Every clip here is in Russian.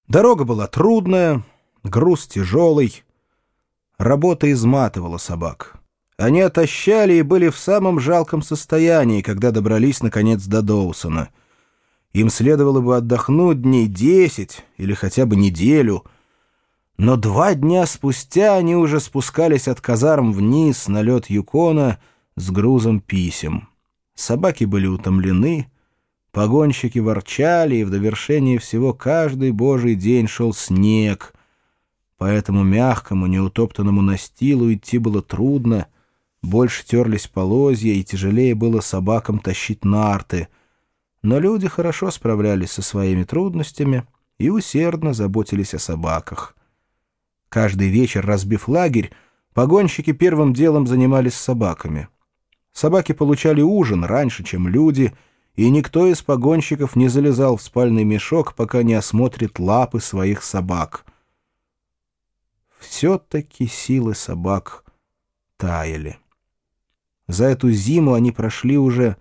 Дорога была трудная, груз тяжелый, работа изматывала собак. Они отощали и были в самом жалком состоянии, когда добрались, наконец, до Доусона. Им следовало бы отдохнуть дней 10 или хотя бы неделю, но 2 дня спустя они уже спускались от казарм вниз на лед Юкона с грузом писем. Собаки были утомлены, погонщики ворчали, и в довершение всего каждый божий день шел снег. По этому мягкому, неутоптанному настилу идти было трудно, больше терлись полозья, и тяжелее было собакам тащить нарты. Но люди хорошо справлялись со своими трудностями и усердно заботились о собаках. Каждый вечер, разбив лагерь, погонщики первым делом занимались собаками. Собаки получали ужин раньше, чем люди, и никто из погонщиков не залезал в спальный мешок, пока не осмотрит лапы своих собак. Все-таки силы собак таяли. За эту зиму они прошли уже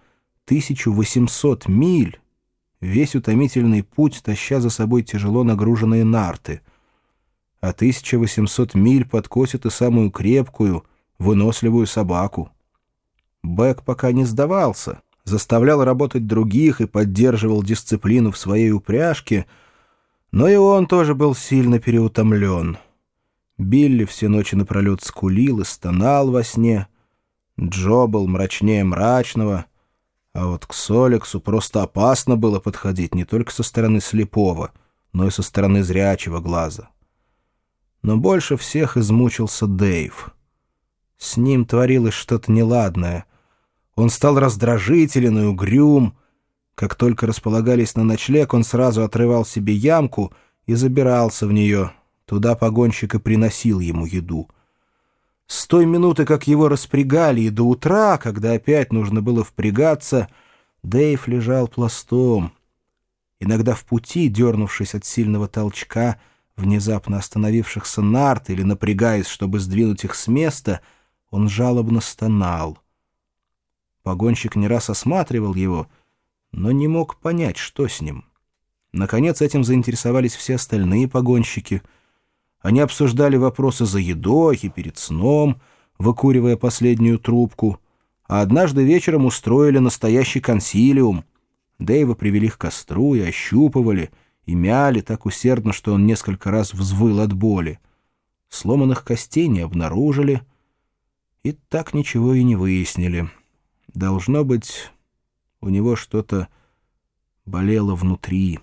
1800 миль, весь утомительный путь таща за собой тяжело нагруженные нарты. А 1800 миль подкосит и самую крепкую, выносливую собаку. Бэк пока не сдавался, заставлял работать других и поддерживал дисциплину в своей упряжке, но и он тоже был сильно переутомлен. Билли все ночи напролет скулил и стонал во сне. Джо был мрачнее мрачного, а вот к Соликсу просто опасно было подходить не только со стороны слепого, но и со стороны зрячего глаза. Но больше всех измучился Дэйв. С ним творилось что-то неладное. Он стал раздражителен и угрюм. Как только располагались на ночлег, он сразу отрывал себе ямку и забирался в нее. Туда погонщик и приносил ему еду. С той минуты, как его распрягали, и до утра, когда опять нужно было впрягаться, Дэйв лежал пластом. Иногда в пути, дернувшись от сильного толчка, внезапно остановившихся нарт или напрягаясь, чтобы сдвинуть их с места, он жалобно стонал. Погонщик не раз осматривал его, но не мог понять, что с ним. Наконец этим заинтересовались все остальные погонщики. Они обсуждали вопросы за едой и перед сном, выкуривая последнюю трубку, а однажды вечером устроили настоящий консилиум. Дэйва привели к костру и ощупывали, и мяли так усердно, что он несколько раз взвыл от боли. Сломанных костей не обнаружили, и так ничего и не выяснили. Должно быть, у него что-то болело внутри.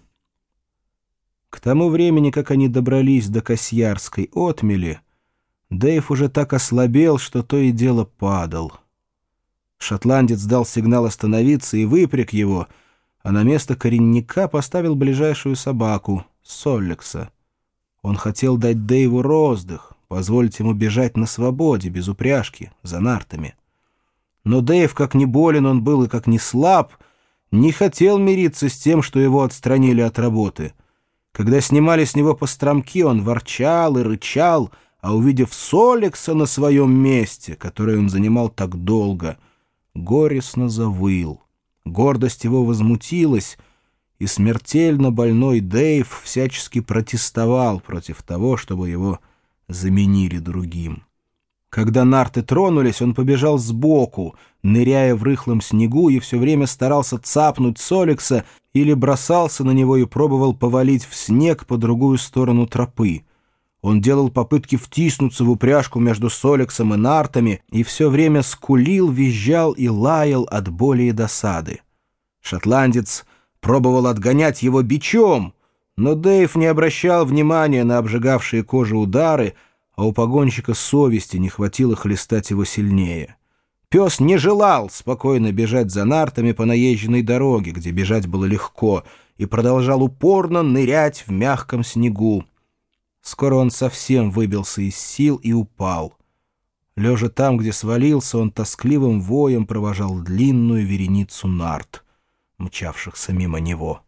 К тому времени, как они добрались до Касьярской отмели, Дэйв уже так ослабел, что то и дело падал. Шотландец дал сигнал остановиться и выпряг его, а на место коренника поставил ближайшую собаку — Соллекса. Он хотел дать Дэйву роздых, позволить ему бежать на свободе, без упряжки, за нартами. Но Дэйв, как ни болен он был и как ни слаб, не хотел мириться с тем, что его отстранили от работы. Когда снимали с него постромки, он ворчал и рычал, а увидев Соллекса на своем месте, которое он занимал так долго, горестно завыл. Гордость его возмутилась, и смертельно больной Дэйв всячески протестовал против того, чтобы его заменили другим. Когда нарты тронулись, он побежал сбоку, ныряя в рыхлом снегу, и все время старался цапнуть Соллекса или бросался на него и пробовал повалить в снег по другую сторону тропы. Он делал попытки втиснуться в упряжку между Солексом и нартами и все время скулил, визжал и лаял от боли и досады. Шотландец пробовал отгонять его бичом, но Дэйв не обращал внимания на обжигавшие кожу удары, а у погонщика совести не хватило хлестать его сильнее. Пес не желал спокойно бежать за нартами по наезженной дороге, где бежать было легко, и продолжал упорно нырять в мягком снегу. Скоро он совсем выбился из сил и упал. Лежа там, где свалился, он тоскливым воем провожал длинную вереницу нарт, мчавшихся мимо него.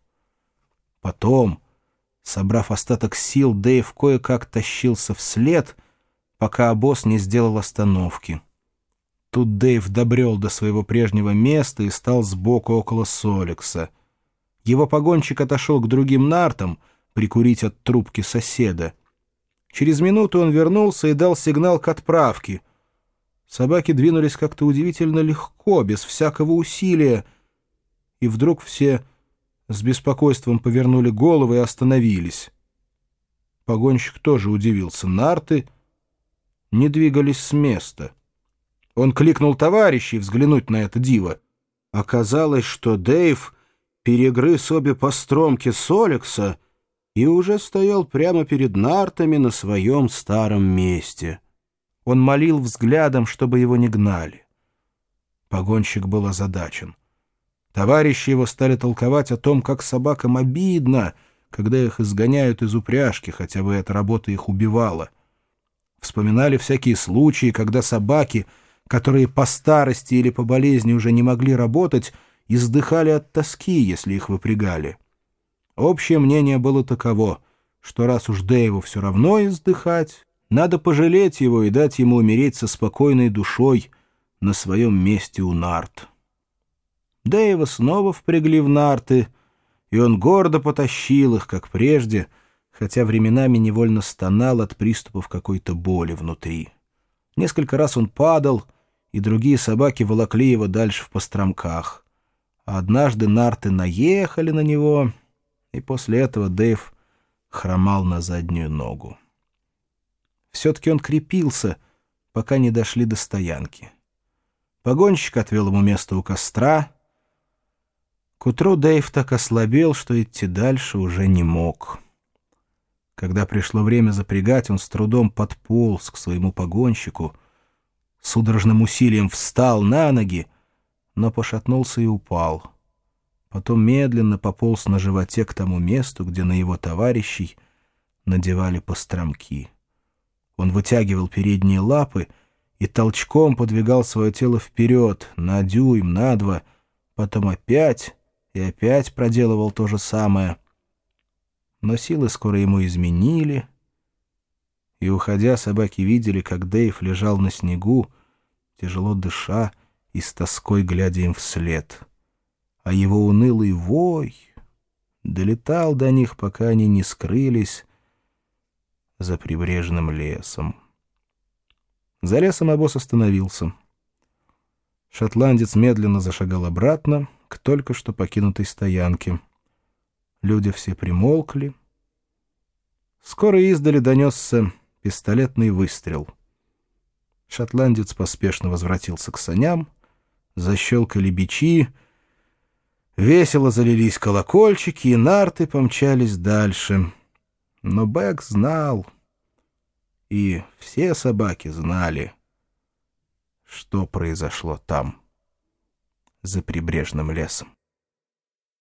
Потом, собрав остаток сил, Дэйв кое-как тащился вслед, пока обоз не сделал остановки. Тут Дэйв добрел до своего прежнего места и стал сбоку около Соллекса. Его погонщик отошел к другим нартам, прикурить от трубки соседа. Через минуту он вернулся и дал сигнал к отправке. Собаки двинулись как-то удивительно легко, без всякого усилия, и вдруг все с беспокойством повернули головы и остановились. Погонщик тоже удивился. Нарты не двигались с места. Он кликнул товарищей взглянуть на это диво. Оказалось, что Дэйв перегрыз обе постромки Солекса и уже стоял прямо перед нартами на своем старом месте. Он молил взглядом, чтобы его не гнали. Погонщик был озадачен. Товарищи его стали толковать о том, как собакам обидно, когда их изгоняют из упряжки, хотя бы эта работа их убивала. Вспоминали всякие случаи, когда собаки, которые по старости или по болезни уже не могли работать, издыхали от тоски, если их выпрягали. Общее мнение было таково, что раз уж Дэйву все равно издыхать, надо пожалеть его и дать ему умереть со спокойной душой на своем месте у нарт. Дэйва снова впрягли в нарты, и он гордо потащил их, как прежде, хотя временами невольно стонал от приступов какой-то боли внутри. Несколько раз он падал, и другие собаки волокли его дальше в постромках. А однажды нарты наехали на него, и после этого Дэйв хромал на заднюю ногу. Все-таки он крепился, пока не дошли до стоянки. Погонщик отвел ему место у костра. К утру Дэйв так ослабел, что идти дальше уже не мог. Когда пришло время запрягать, он с трудом подполз к своему погонщику, судорожным усилием встал на ноги, но пошатнулся и упал. Потом медленно пополз на животе к тому месту, где на его товарищей надевали постромки. Он вытягивал передние лапы и толчком подвигал свое тело вперед, на дюйм, на два, потом опять и опять проделывал то же самое. Но силы скоро ему изменили, и, уходя, собаки видели, как Дэйв лежал на снегу, тяжело дыша и с тоской глядя им вслед. А его унылый вой долетал до них, пока они не скрылись за прибрежным лесом. За лесом обоз остановился. Шотландец медленно зашагал обратно к только что покинутой стоянке. Люди все примолкли. Скоро издали донесся пистолетный выстрел. Шотландец поспешно возвратился к саням, защелкали бичи, весело залились колокольчики, и нарты помчались дальше. Но Бэк знал, и все собаки знали, что произошло там, за прибрежным лесом.